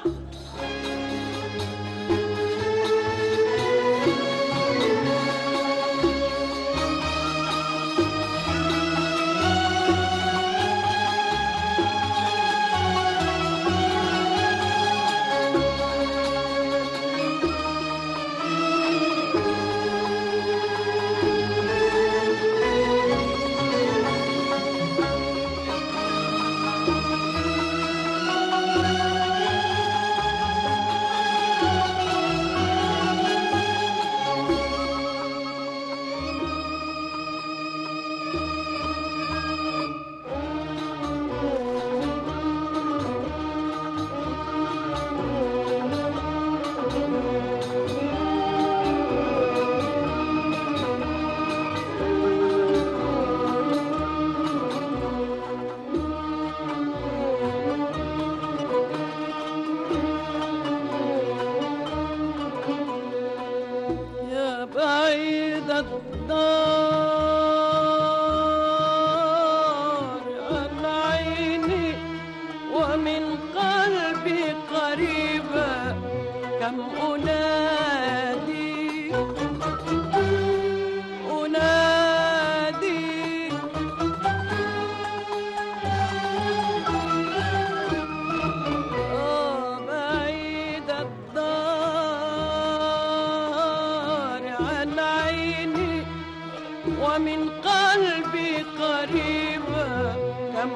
ومن قلبي قريبة كم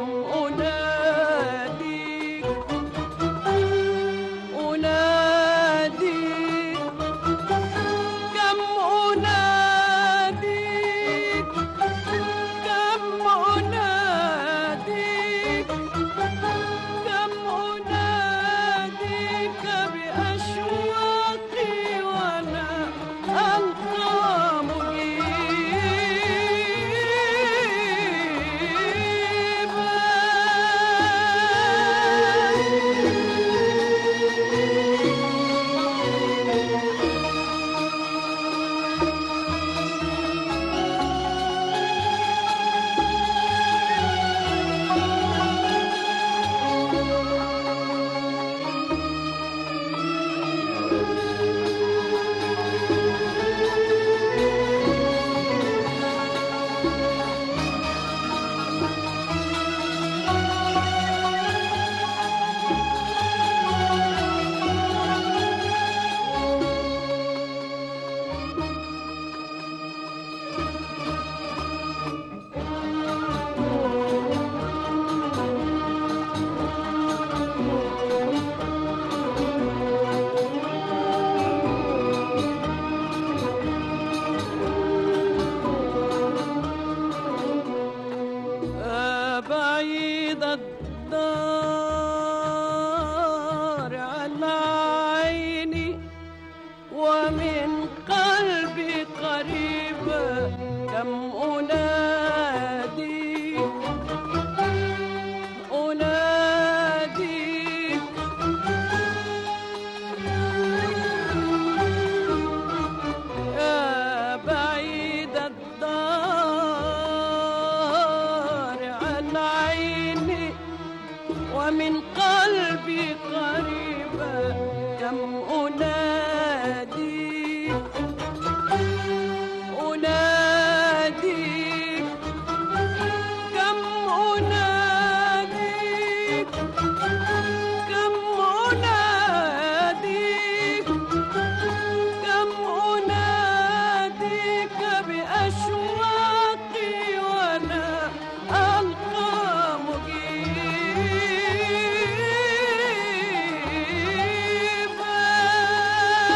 أناديك أناديك كم أناديك كم أناديك كم أناديك بأشواقي وأنا ألقى بعيد الدار عن عيني ومن قلبي قريبة كم أناديك أناديك يا بعيد الدار عن عيني ومن قلبي قريبة كم أناديك أناديك كم أناديك كم أناديك كم أناديك بأشواقي وأنا ألقى مجيبا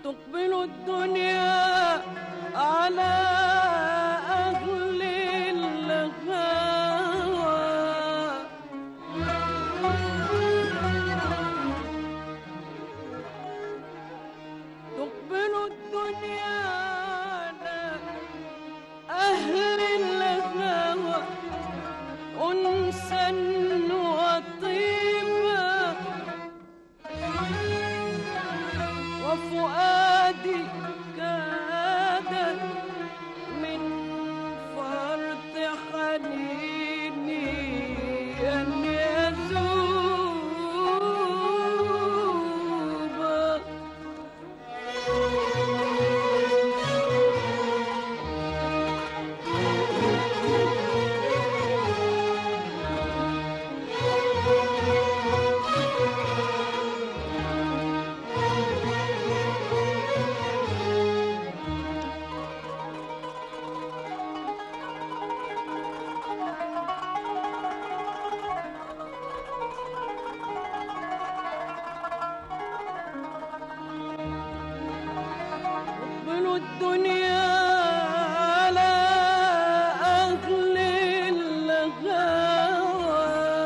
تقبل الدنيا على أهل الهوى، تقبل الدنيا على أهل الهوى أنسا وطيبا، وفؤادي كاد من فرط حنيني أن يذوب. تقبل الدنيا على أهل الهوى،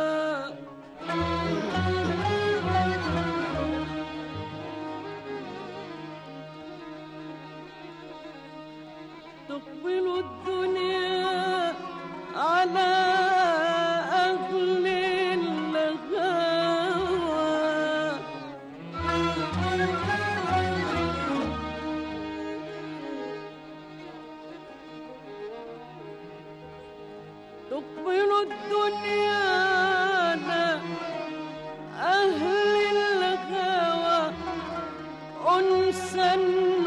تقبل الدنيا على أهل الهوى، تقبل الدنيا على أهل الهوى أنسا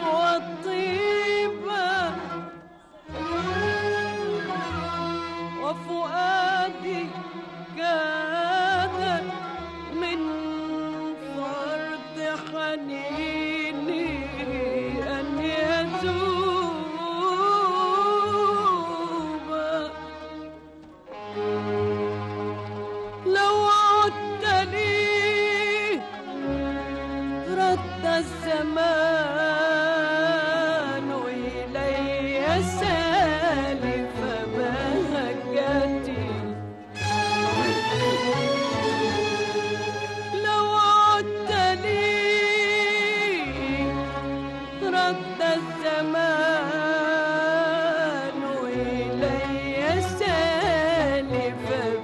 وطيبا، وفؤادي كاد من فرط حنيني أن يذوب. لو عدت لي رد الزمان إلي سالف بهجتي، لو عدت لي رد الزمان إلي سالف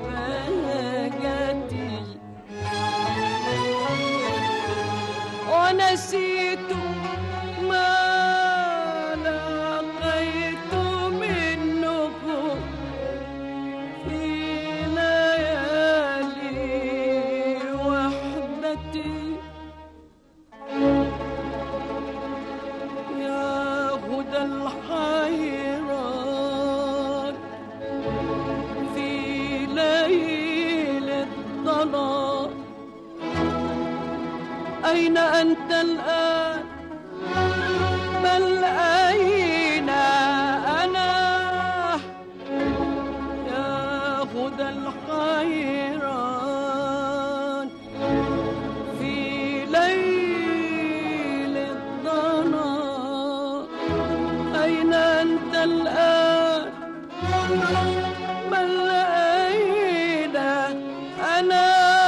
بهجتي، ونسيت ما لقيت منه في ليالي وحدتي. يا هدى الحيران في ليل الظلام، أين أنت الآن؟ بل أين أنا؟ يا هدى الحيران في ليل الظلام، أين أنت الآن؟ بل أين أنا؟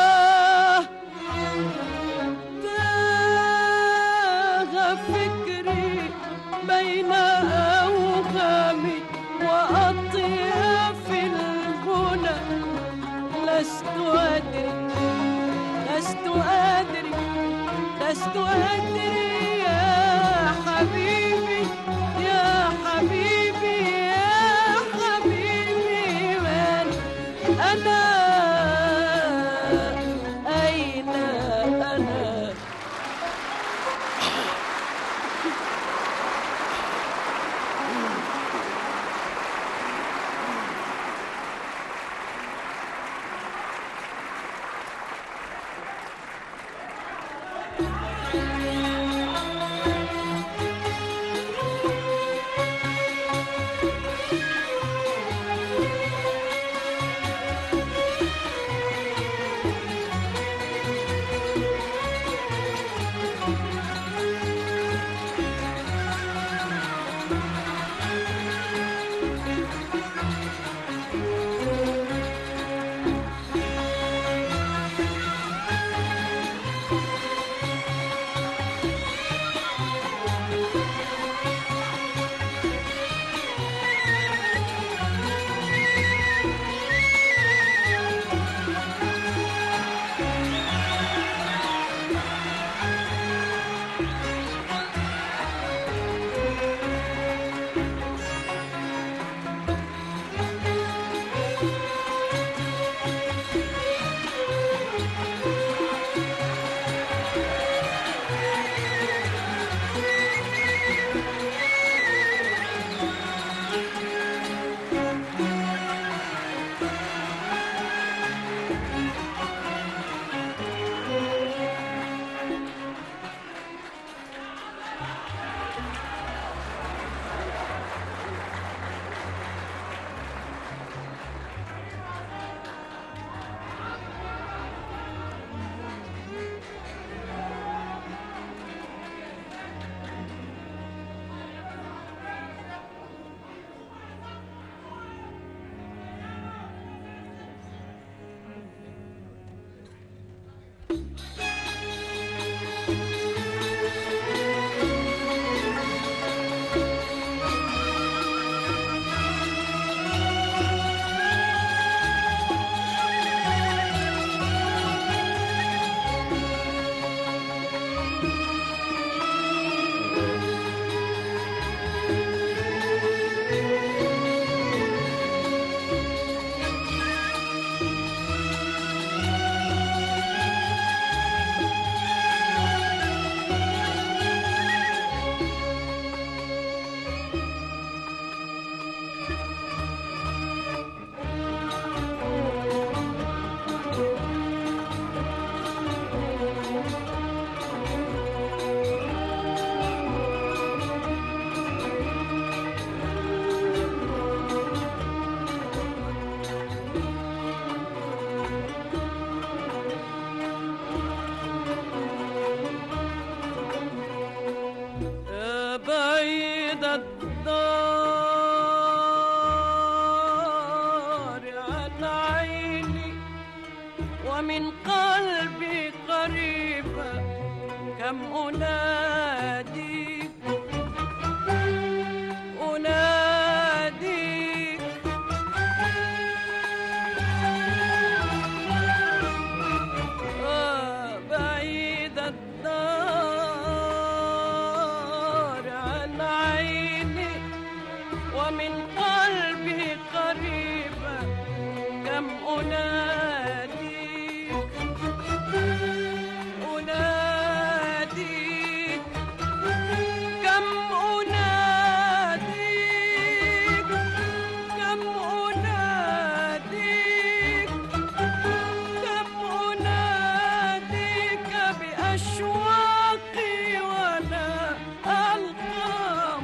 فكري بين أوهامي وأطياف الغنى، لست أدري لست أدري لست أدري يا حبيبي يا حبيبي يا حبيبي من أنا؟ أين أنا؟ بعيد الدار عن عيني ومن قلبي قريبة، كم أناديك أناديك بعيد الدار عن عيني ومن قلبي قريبة، كم أناديك أناديك كم أناديك كم أناديك كم أناديك بأشواقي ولا ألقى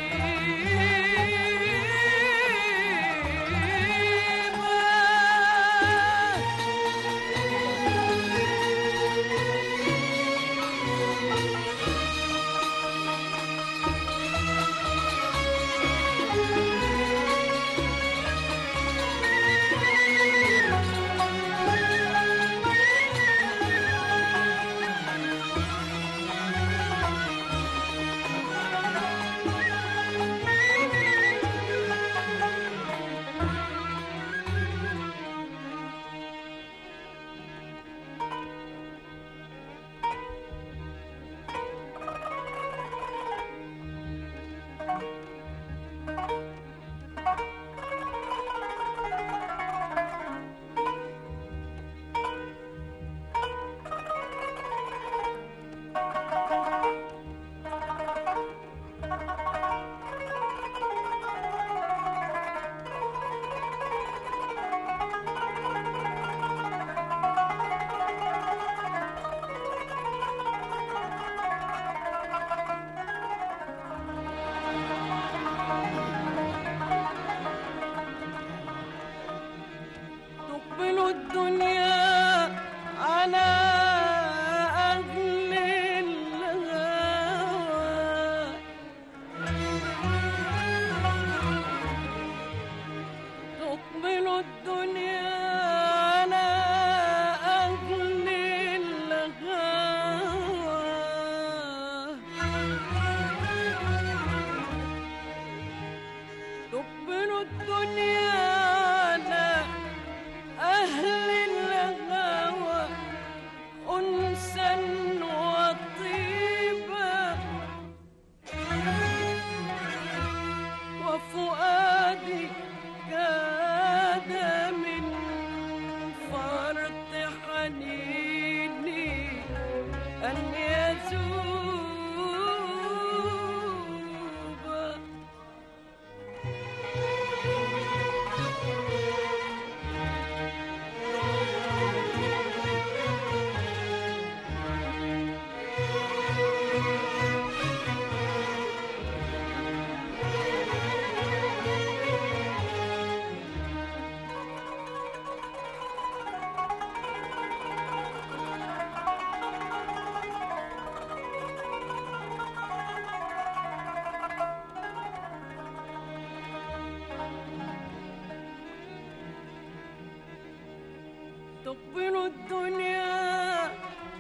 تقبل الدنيا على أهل الهوى، تقبل الدنيا على أهل الهوى، تقبل الدنيا على أهل الهوى أنسا وطيبا، وفؤادي كاد من فرط حنيني أن يذوب. تقبل الدنيا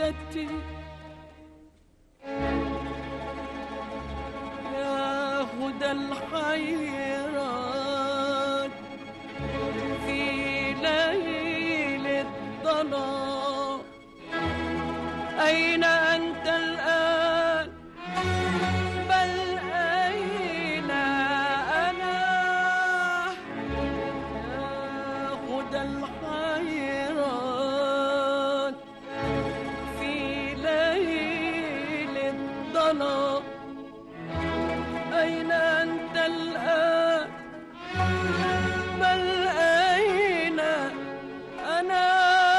وحدتي يا هدى الحيران في ليل الظلام أين أنت الآن بل أين أنا يا هدى الحيران في ليل الظلام أين أنت الآن بل أين أنا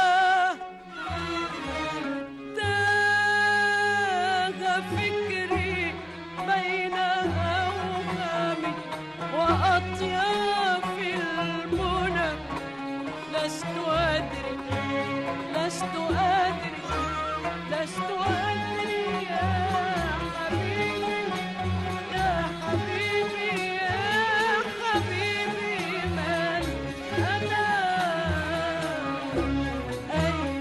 تاه فكري بين أوهامي وأطياف المنى لست أدري لست أدري لست أدري يا حبيبي يا حبيبي يا حبيبي من أنا أين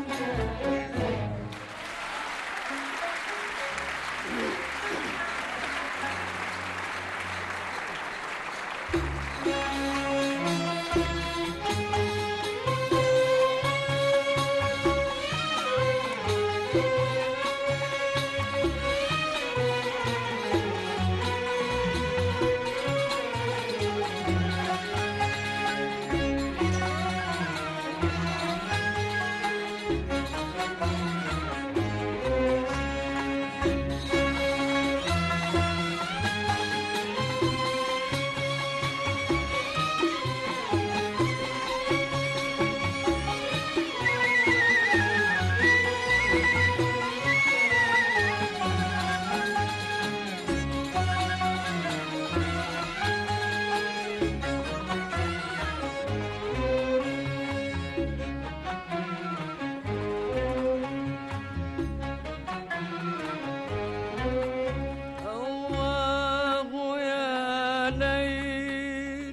أواه يا ليل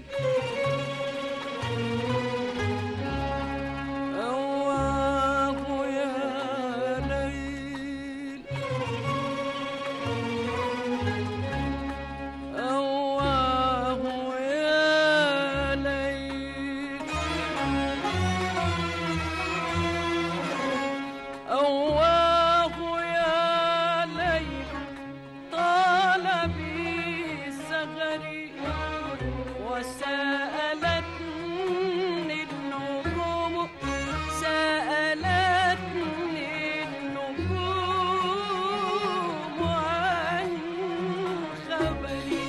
أواه يا ليل أواه يا ليل أواه يا ليل طال بي سهري وسألتني النجوم سألتني النجوم عن خبري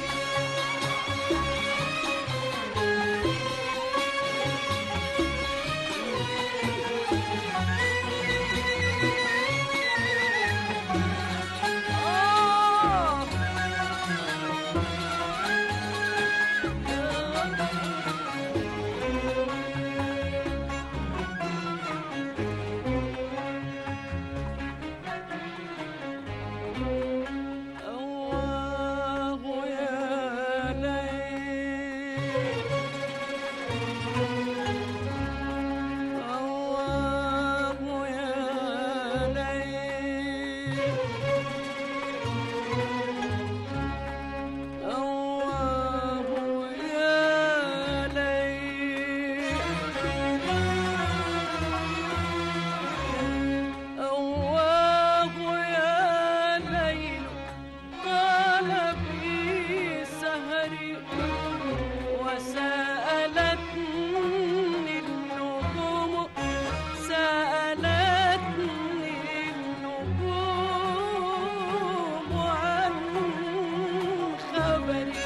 أواه يا ليل أواه يا ليل أواه يا ليل أواه يا ليل طال بي سهري وسألتني النجوم سألتني النجوم عن خبري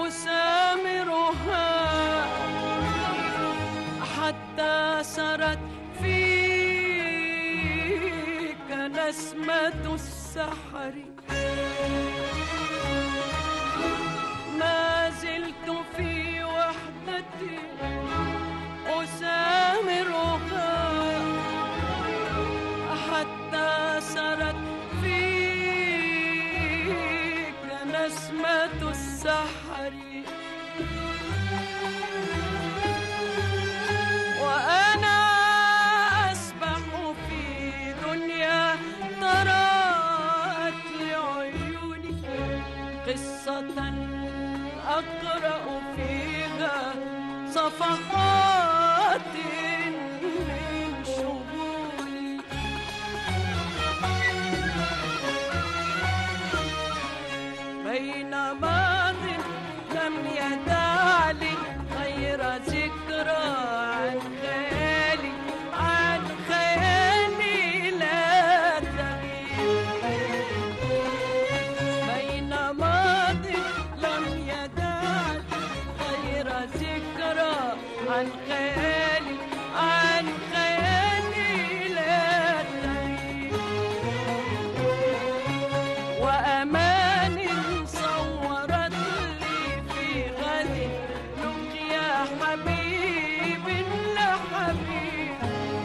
أسامرها حتى سرت فيك نسمة السحر. ما زلت في وحدتي أسامرها حتى سرت فيك نسمة السحر. وأنا أسبح في دنيا طرات لعيوني قصة أقرأ فيها صفحات من شهوري. بين ماض لم يدع لي غير ذكرى عن خيالي، عن خيالي لا تغيب. بين ماض لم يدع لي غير ذكرى عن خيالي، عن خيالي لا تغيب. وأمان صورت لي في غد لقيا حبيب لحبيب.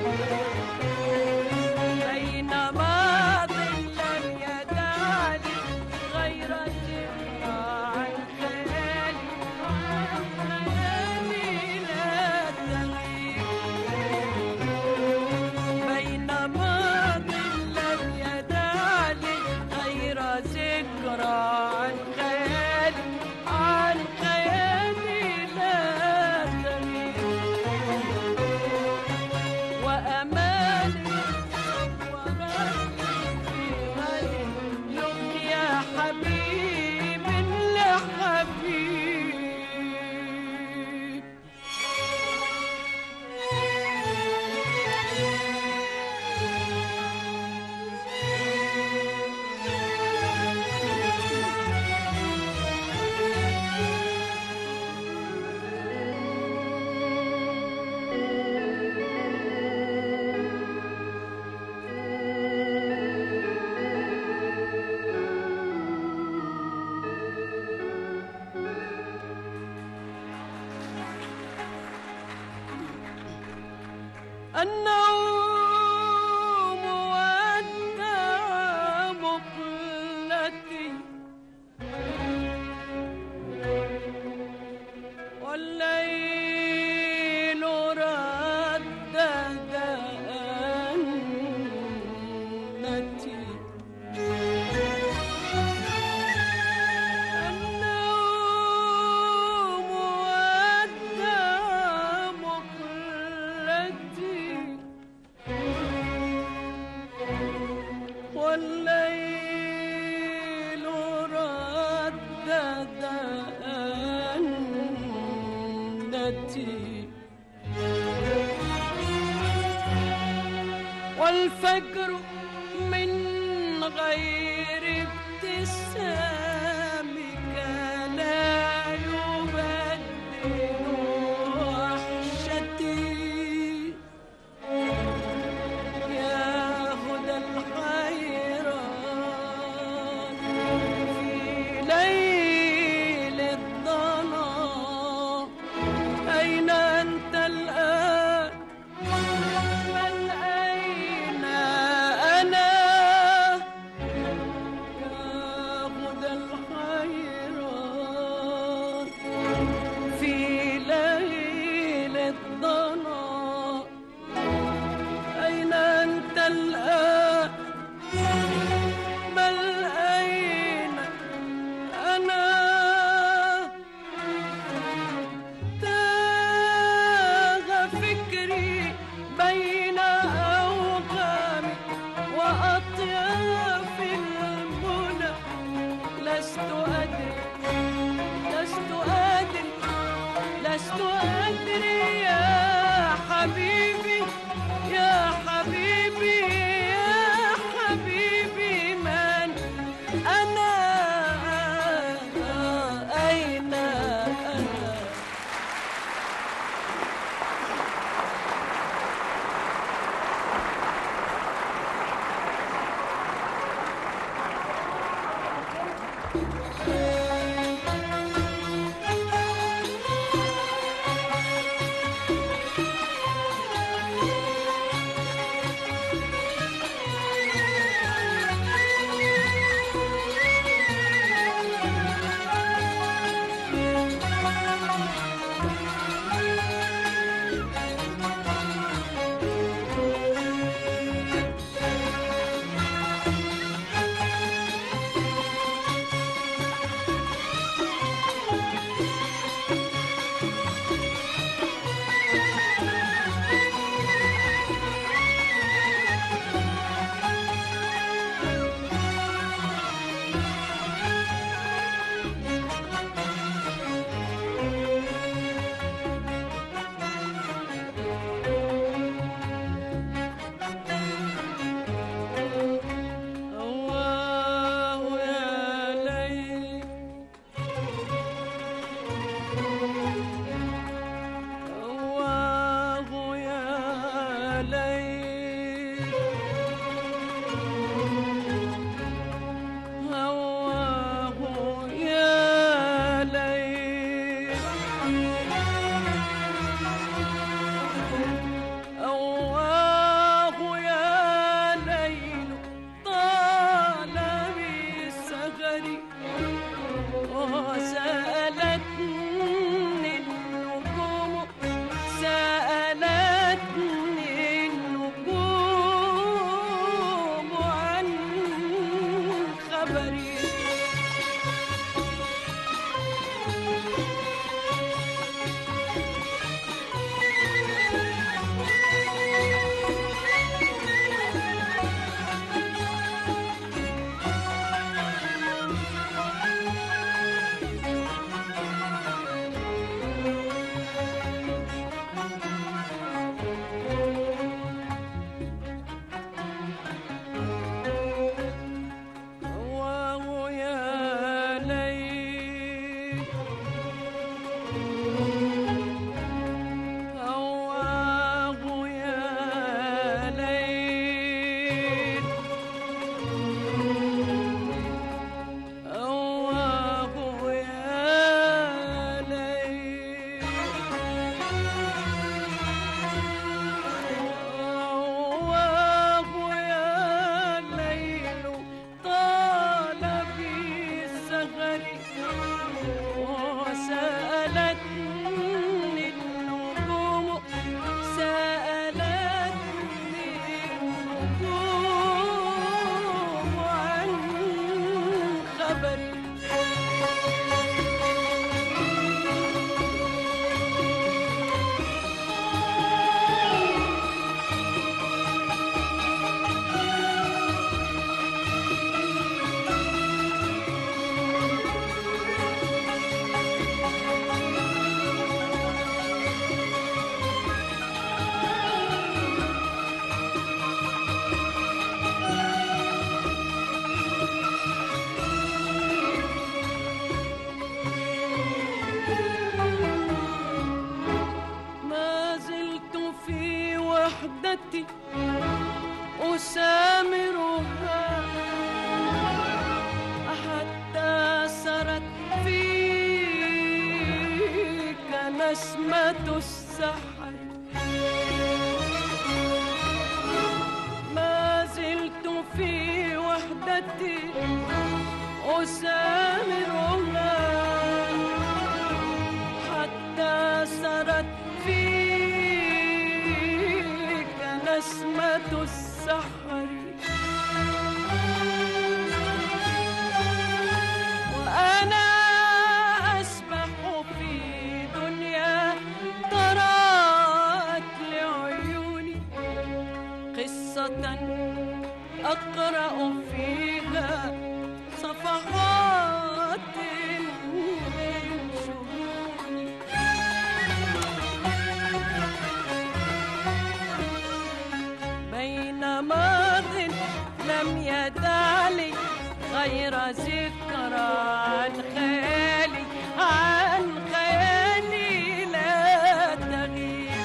بين ماض لم يدع لي غير ذكرى عن خيالي، عن خيالي لا تغيب. بين ماض لم يدع لي غير ذكرى عن خيالي، عن خيالي لا تغيب. وأمان صورت في غد لقيا حبيب لحبيب. النوم ودع مقلتي والليل ردد أنتي. النوم ودع مقلتي والليل ردد أنتي. والفجر من غير ابتسامك لا يبدل وحشتي. يا هدى الحيران في ليل الظلام، أين أنت الآن؟ من أين أنا؟ يا هدى أواه يا ليل أواه يا ليل أواه يا ليل طال بي سهري وسألتني النجوم سألتني النجوم عن خبري ما زلت في وحدتي أسامرها حتى سرت فيك نسمة السحر ما زلت في وحدتي أسامرها حتى سرت فيك نسمة السحر وأنا أسبح في دنيا طرات لعيوني قصة أقرأ فيها صفحات من شؤوني بين ماض لم يدع لي غير ذكرى عن خيالي عن خيالي لا تغيب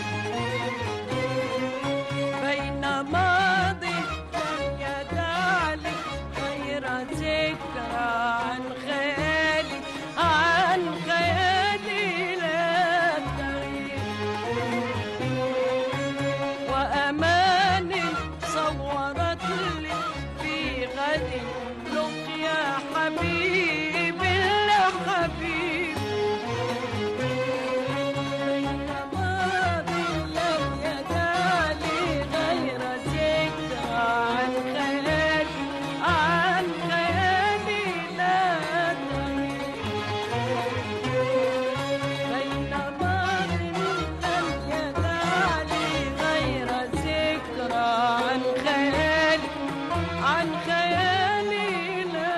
بين ماض لم يدع لي غير ذكرى عن خيالي عن خيالي لا تغيب وأمان صورت لي في غد لقيا حبيب لحبيب بين ماض لم يدع لي غير ذكرى عن خيالي عن خيالي لا تغيب بين ماض لم يدع لي غير ذكرى عن خيالي عن خيالي لا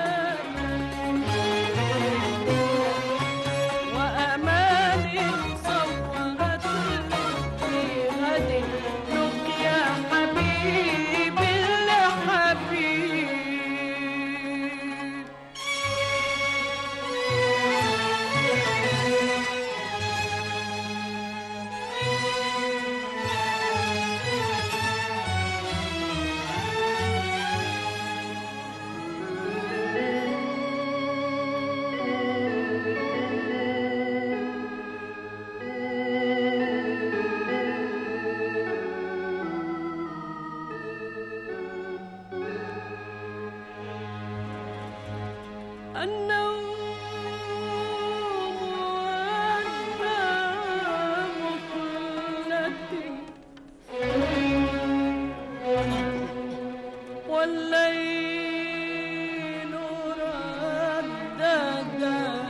وأماني صورت لي في غد لقيا حبيب لحبيب والليل ردد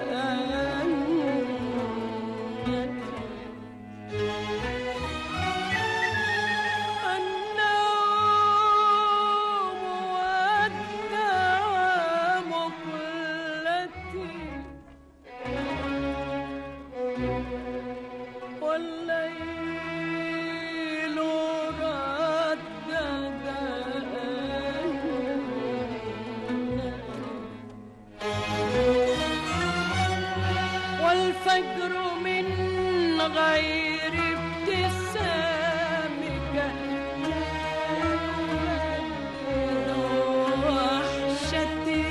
النوم ودع مقلتي والليل ردد والفجر من غير ابتسامك وحشتي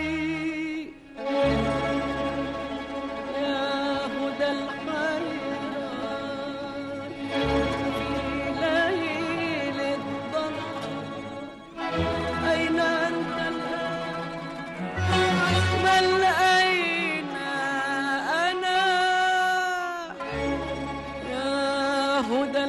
يا هدى الحيران في ليل الظلام أين أنت الآن بل أين أنا يا هدى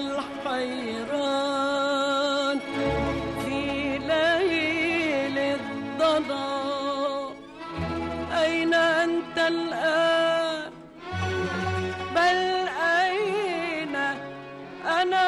الحيران في ليل الظلام أين أنت الآن بل أين أنا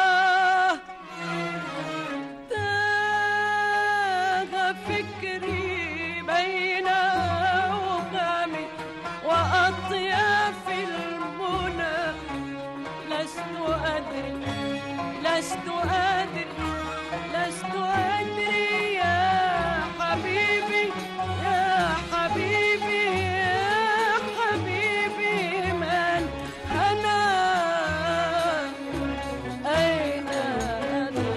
تاه فكري بين أوهامي وأطياف المنى لست أدري لست أدري لست أدري يا حبيبي يا حبيبي يا حبيبي من أنا أين أنا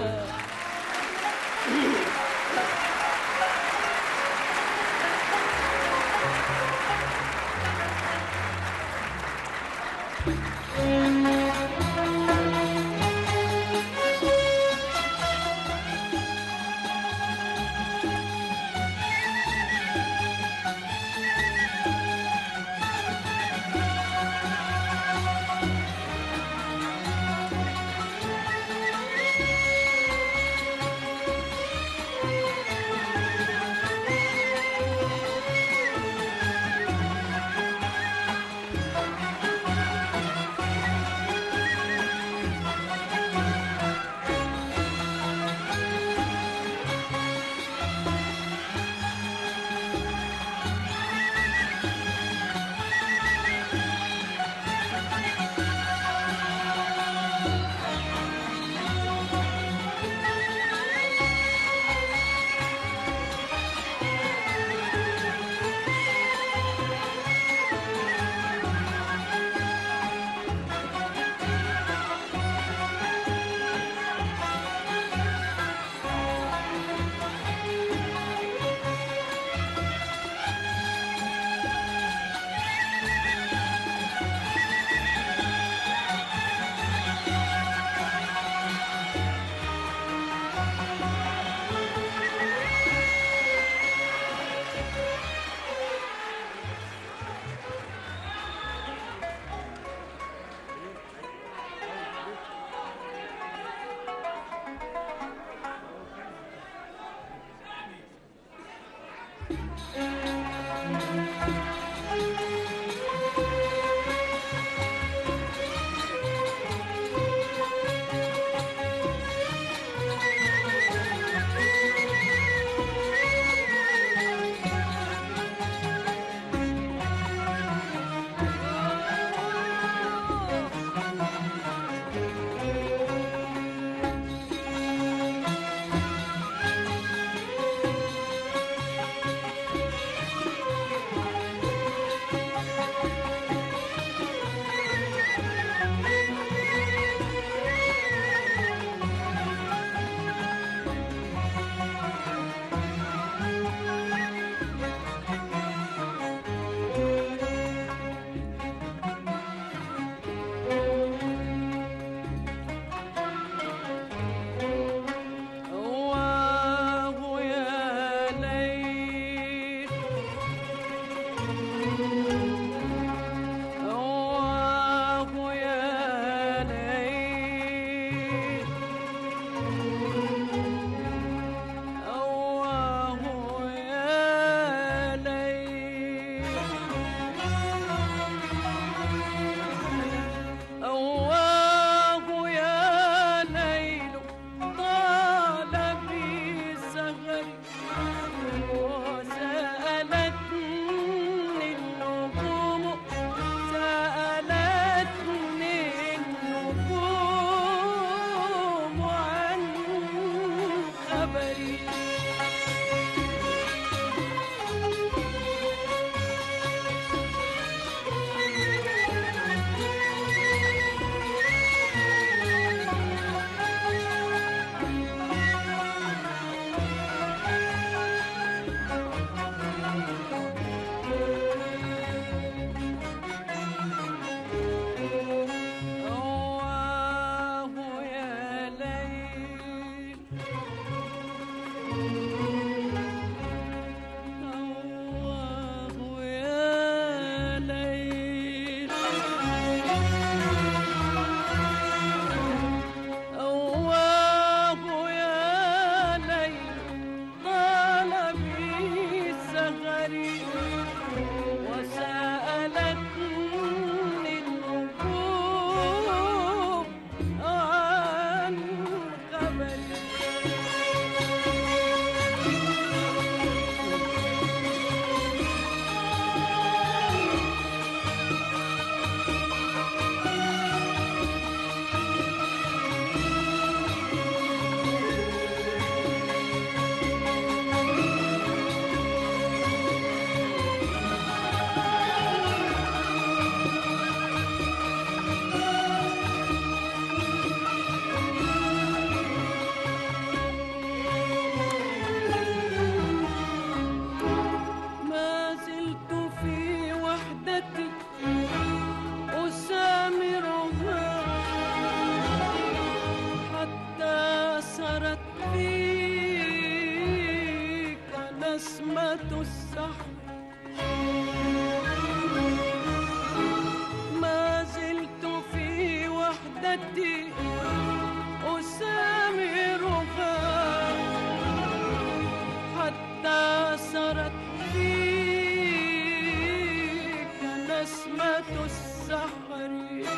السحر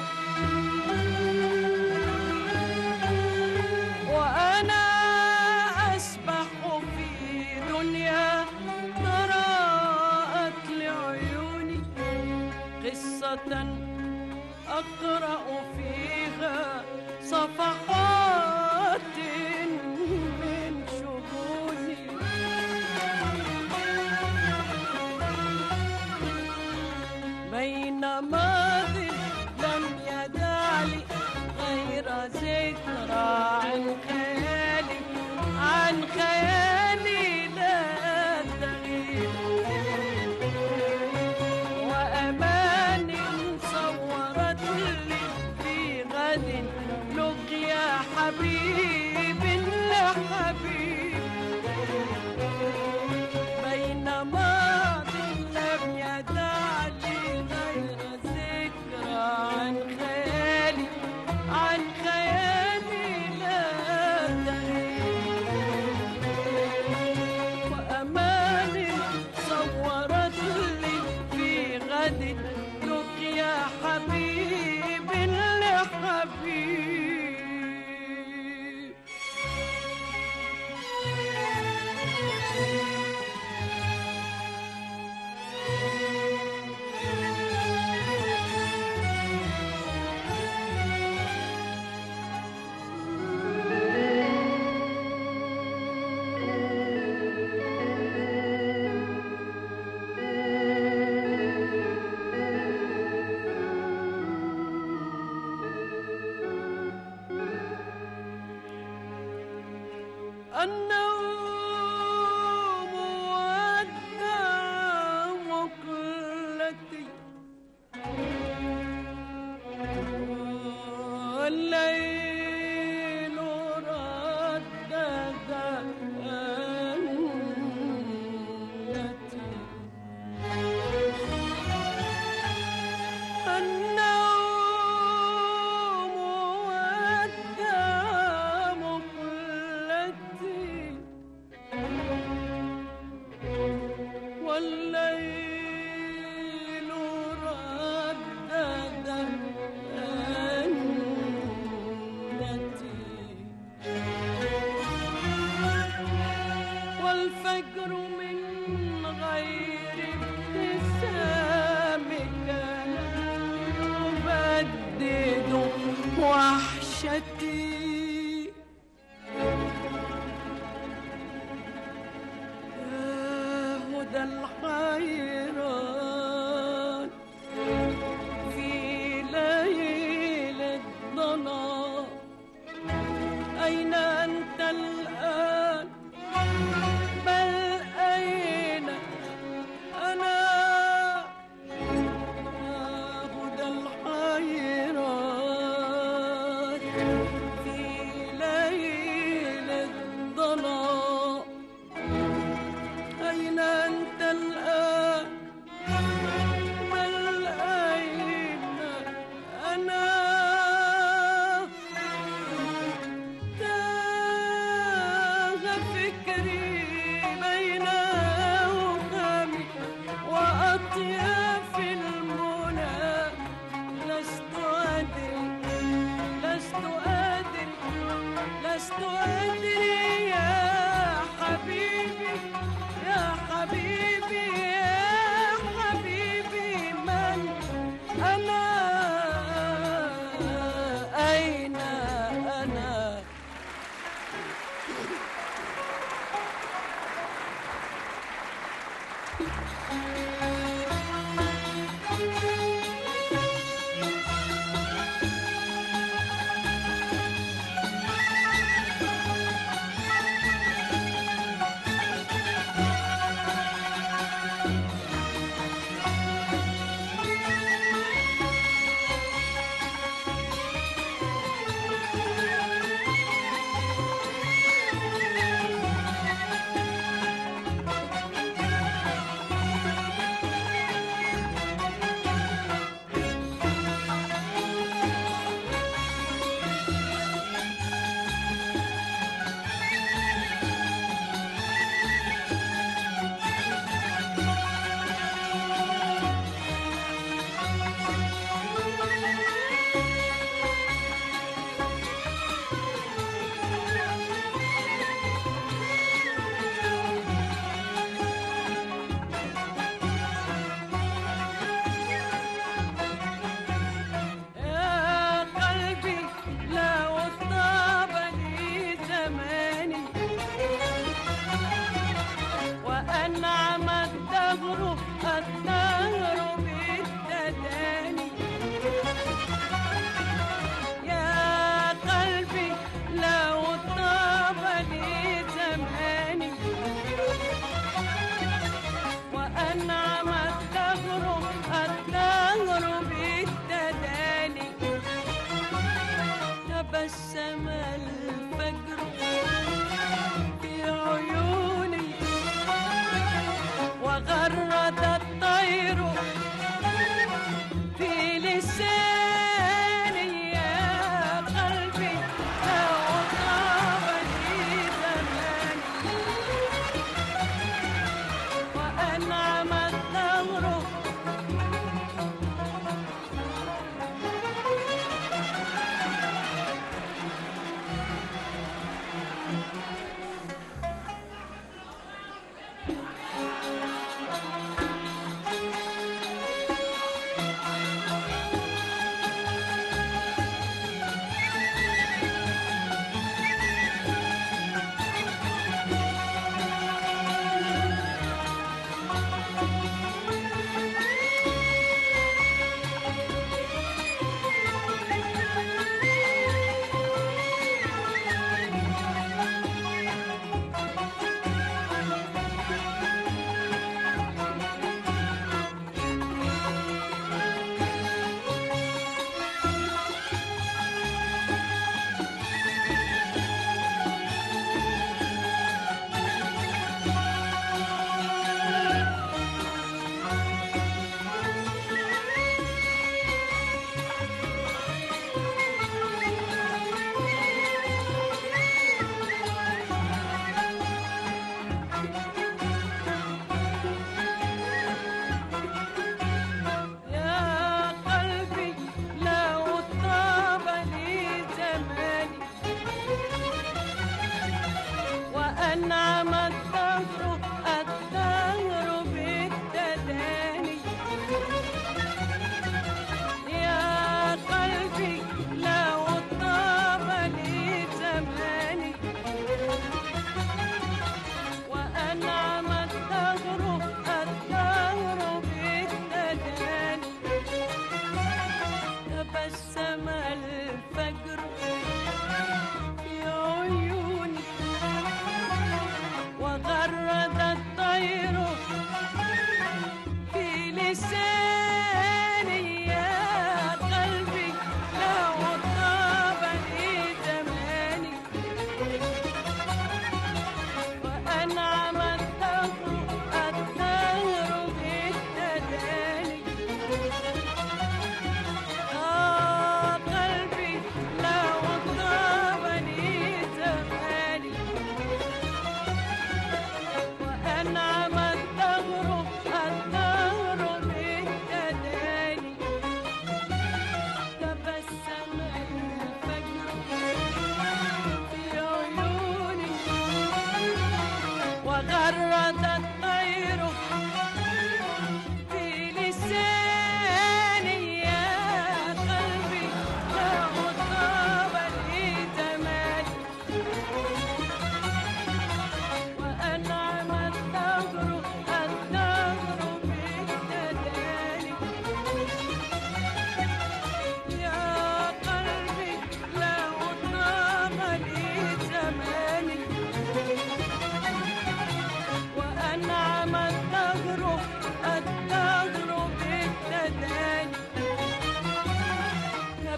وأنا أسبح في دنيا تراءت لعيوني قصة أقرأ فيها صفحات من شجوني بين ماض لم يدع لي غير ذكرى عن خيالي لا تغيب وأمان صورت لي في غد لقيا حبيب لحبيب بين ماض لم يدع لي غير ذكرى عن خيالي لا تغيب وأمان صورت لي في غد لقيا حبيب لحبيب النوم ودع مقلتي والليل ردد أنتي النوم ودع مقلتي والليل ردد أنتي والفجر من غير ابتسامك يبدد وحشتي هدى الحيران في ليل الظلام أين أنت الآن بل أين أنا هدى الحيران في ليل الظلام أين أنت الآن بل أين أنا تاه فكري بين أوهامي وأطياف المنى لست أدري يا حبيبي يا حبيبي يا حبيبي من أنا أين أنا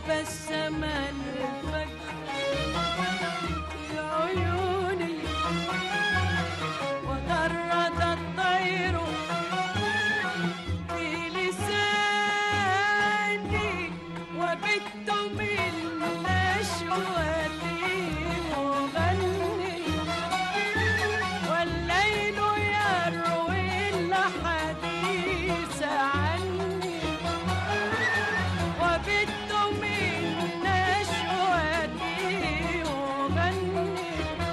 تبسم الفجر في عيوني وغرد الطير في لساني وبت من نشوتي مغني والليل يروي الحديث عني وبت من نشوتي مغني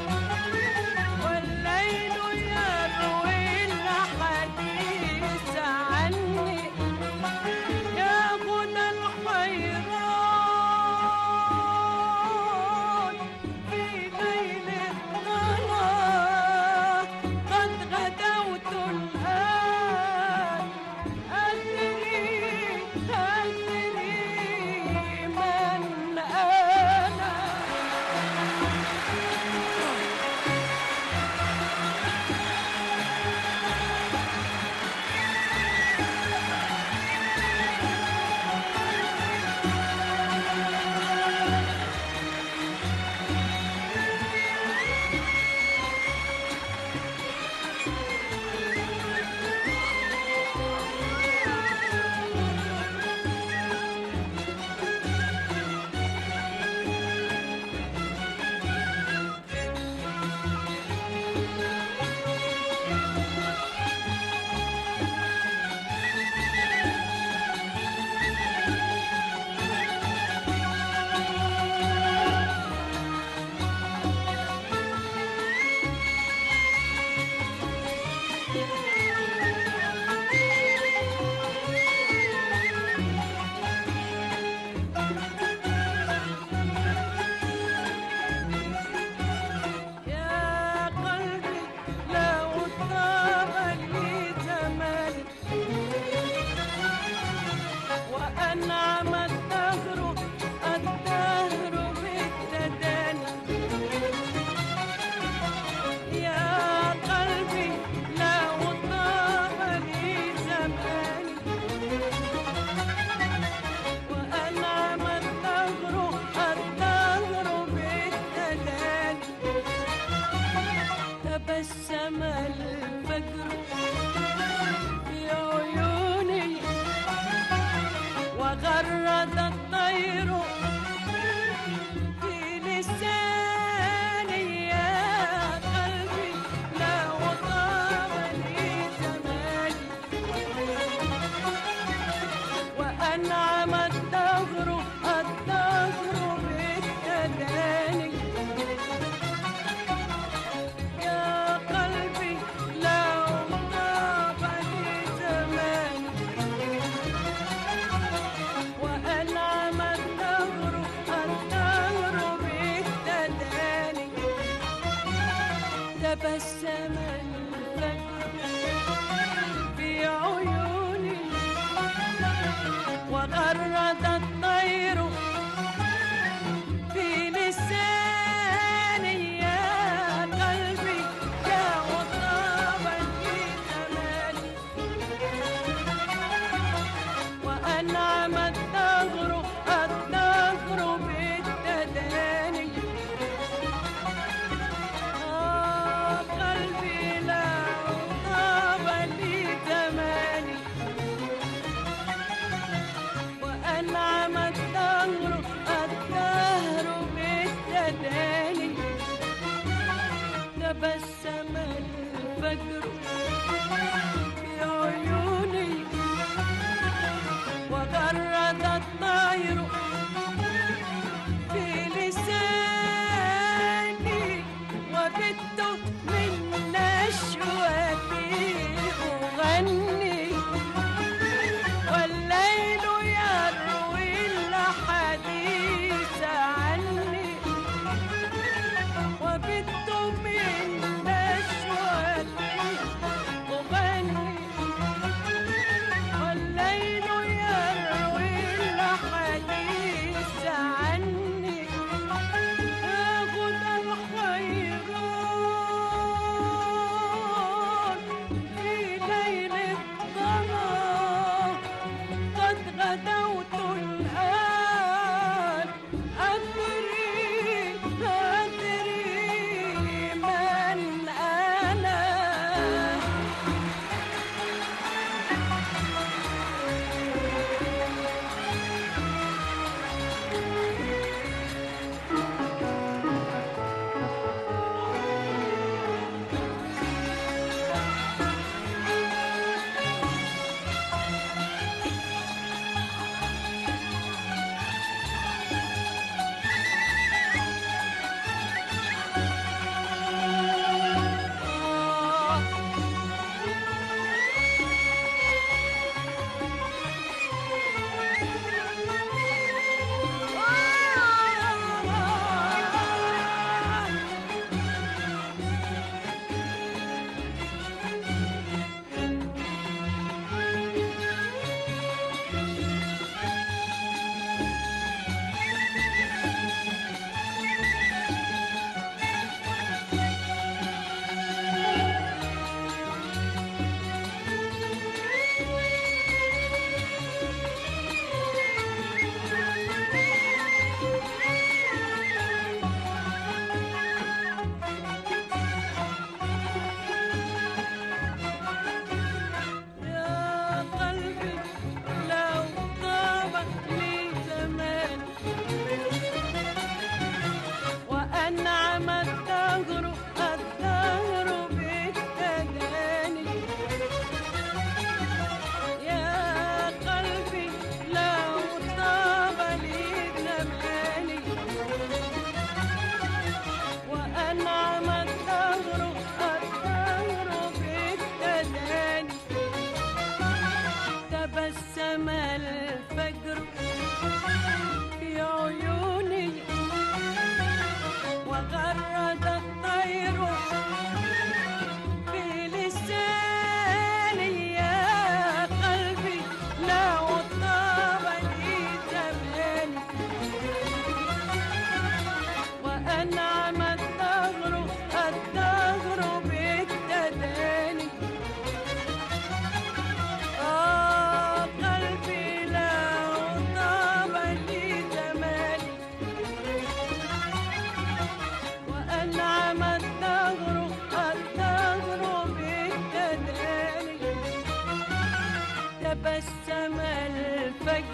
والليل يروي الحديث عني يا غنى الحيران في ليل الظلام قد غدوت الآن أدري من أنا يا قلبي لو طاب لي زمان وأنعم الدهر بالتداني يا قلبي لو طاب لي زمان وأنعم الدهر بالتداني تبسم الفجر في عيوني وغرد الطير في لساني يا قلبي لو طاب لي زماني وأنعم الدهر بالتداني يا قلبي لو طاب لي زماني وأنعم الدهر بالتداني تبسم الفجر في عيوني وغرد الطير في لساني يا قلبي يا وطاب لي زماني وأنعم الدهر بالتداني قلبي لو طاب لي زماني وأنعم الدهر بالتداني تبسم الفجر في عيوني وغرد الطير في لساني وبت من نشوتي أغني والليل يروي الحديث عني وبت من نشوتي أغني والليل يروي الحديث عني يا غنى الحيران في ليل الظلام قد غدوت الآن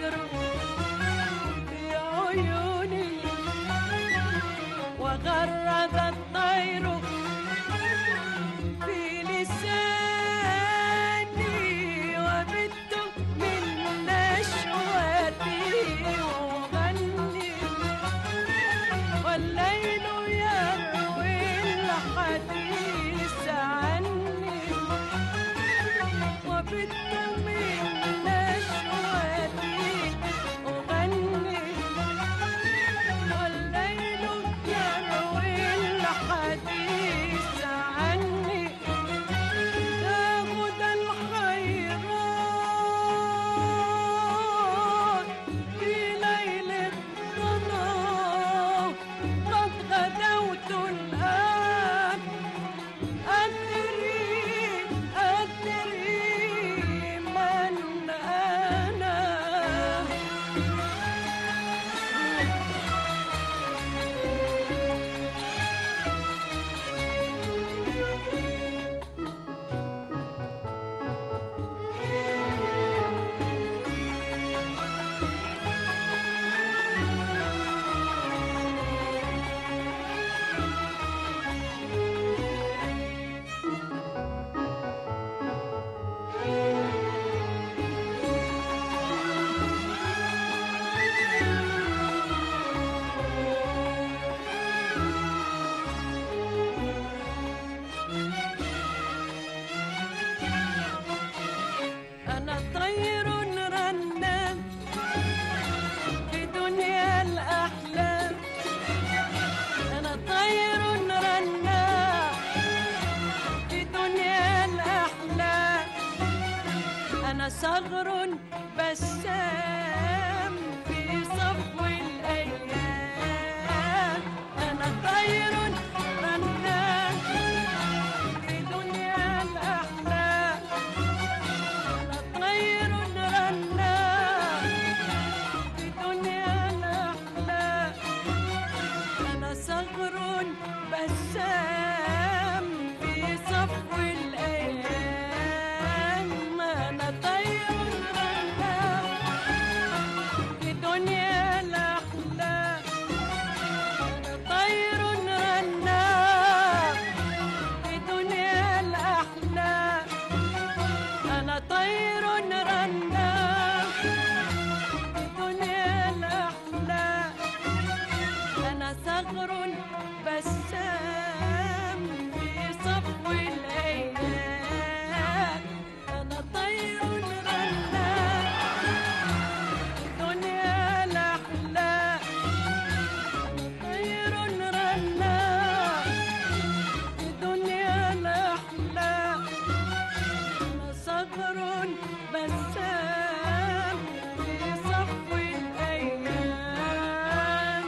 الصبر في عيوني وغرد الطير في لساني وبت من نشوتي وغني والليل يروي الحديث عني وبت من نشوتي أغني والليل يروي الحديث عني تاخد الحيران في ليل الظلام قد غدوت الآن أدري من أنا أنا طير رنان في دنيا الأحلام أنا طير رنان في دنيا الأحلام أنا صغر بسام في صفو الأيام أنا طير رنان في دنيا الأحلام أنا طير رنان في دنيا الأحلام أنا صغر بسام في صفو الأيام أنا طير رنان في دنيا الأحلام أنا طير رنان في دنيا الأحلام أنا طير رنان في دنيا الأحلام أنا صغر بسام في صفو الأيام أنا طير رنان في دنيا الأحلام أنا طير رنان في دنيا الأحلام أنا صغر بسام في صفو الأيام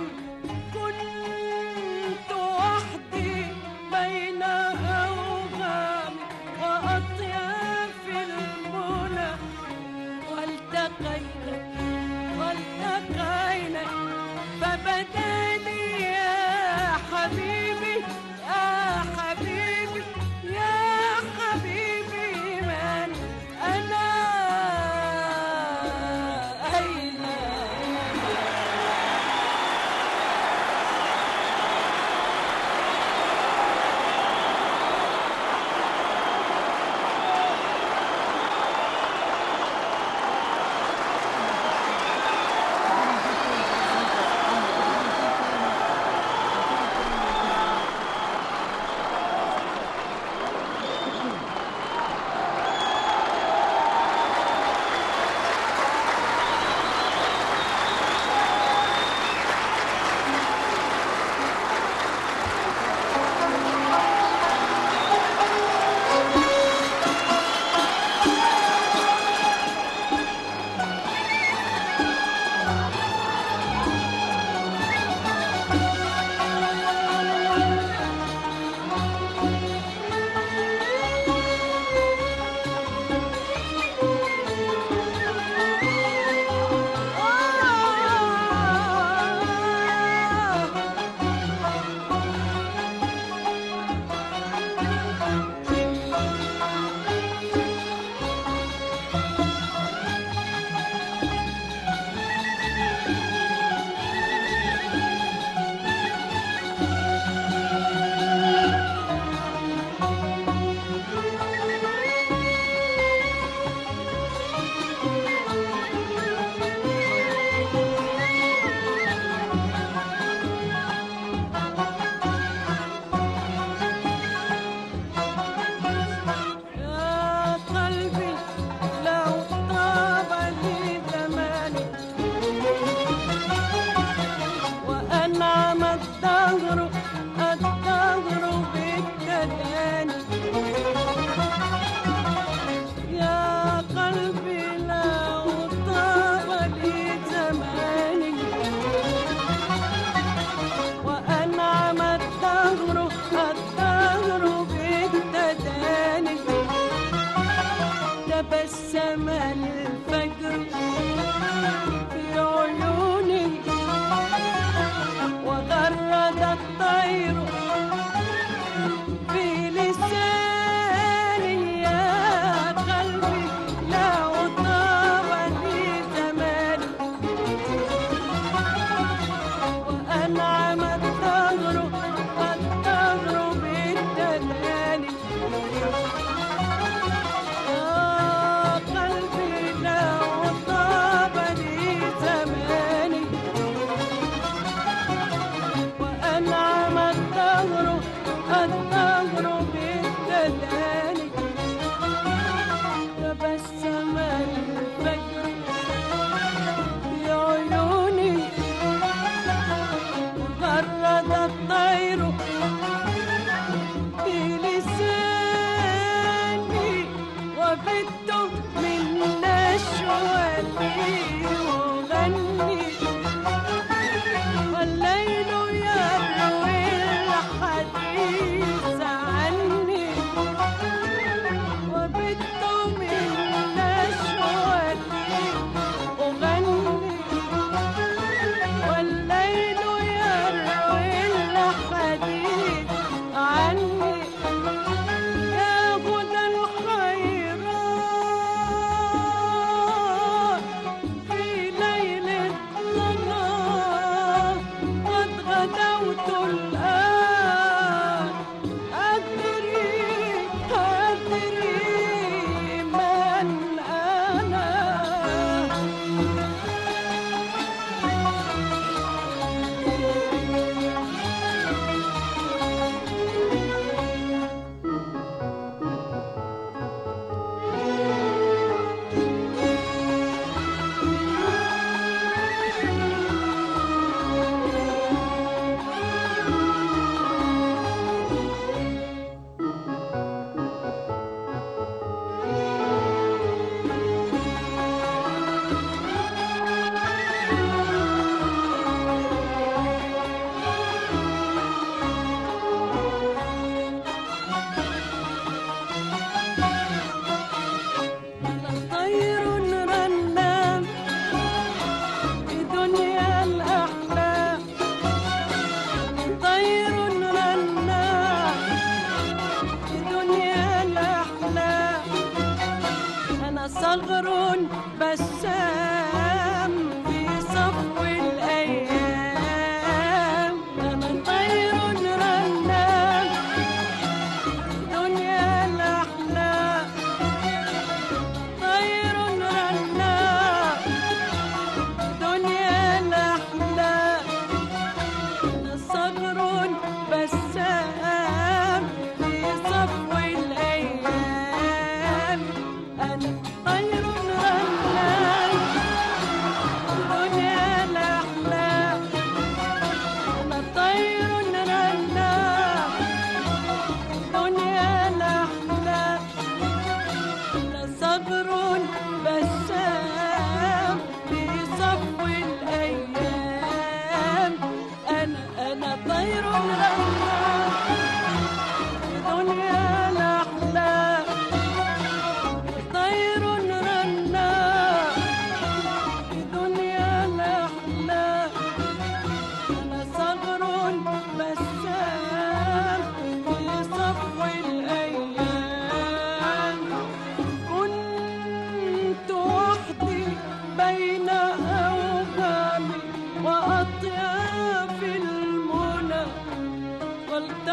كنت وحدي بين أوغام وأطياف المنى والتقينا فبدا لي يا حبيبي يا حبيبي يا حبيبي من أنا أين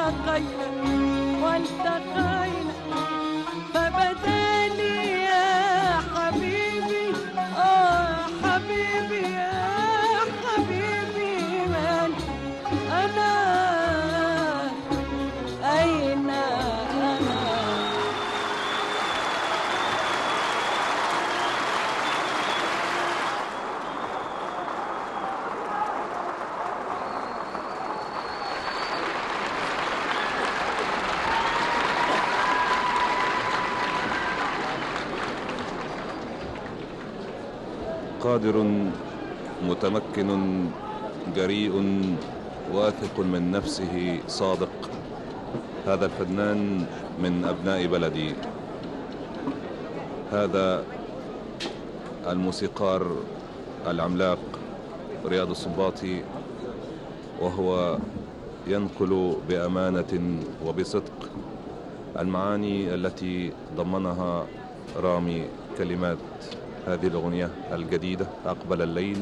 والتقينا والتقينا فبدالي يا حبيبي حبيبي يا حبيبي من أنا أين أنا قادر متمكن جريء واثق من نفسه صادق. هذا الفنان من أبناء بلدي، هذا الموسيقار العملاق رياض السنباطي، وهو ينقل بأمانة وبصدق المعاني التي ضمنها رامي كلمات هذه الأغنية الجديدة أقبل الليل،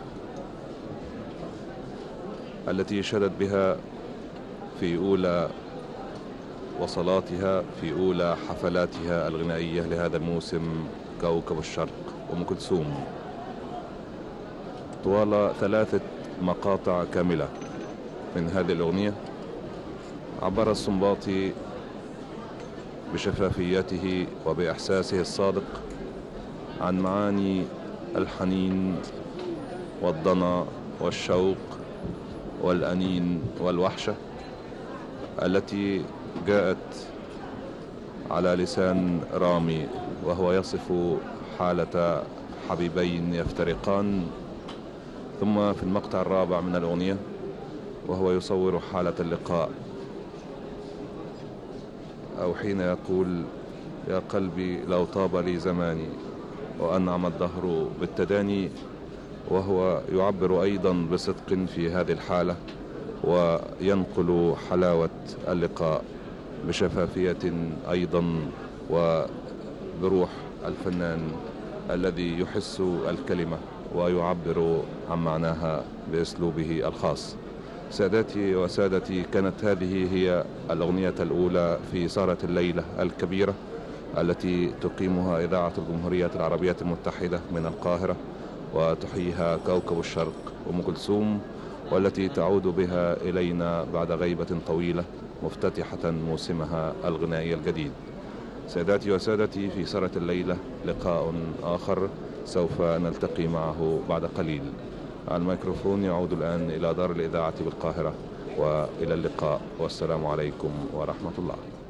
التي شدت بها في أولى وصلاتها في أولى حفلاتها الغنائية لهذا الموسم كوكب الشرق أم كلثوم. طوال 3 مقاطع كاملة من هذه الأغنية عبر السنباطي بشفافيته وبإحساسه الصادق عن معاني الحنين والضنا والشوق والأنين والوحشة التي جاءت على لسان رامي، وهو يصف حالة حبيبين يفترقان. ثم في المقطع الرابع من الأغنية وهو يصور حالة اللقاء، أو حين يقول: يا قلبي لو طاب لي زماني وأنعم الدهر بالتداني، وهو يعبر أيضا بصدق في هذه الحالة وينقل حلاوة اللقاء بشفافية أيضا وبروح الفنان الذي يحس الكلمة ويعبر عن معناها بأسلوبه الخاص. سادتي وسادتي، كانت هذه هي الأغنية الأولى في سهرة الليلة الكبيرة التي تقيمها إذاعة الجمهورية العربية المتحدة من القاهرة، وتحييها كوكب الشرق أم كلثوم، والتي تعود بها إلينا بعد غيبة طويلة مفتتحة موسمها الغنائي الجديد. سادتي وسادتي، في سهرة الليلة لقاء آخر سوف نلتقي معه بعد قليل. الميكروفون يعود الآن إلى دار الإذاعة بالقاهرة، وإلى اللقاء والسلام عليكم ورحمة الله.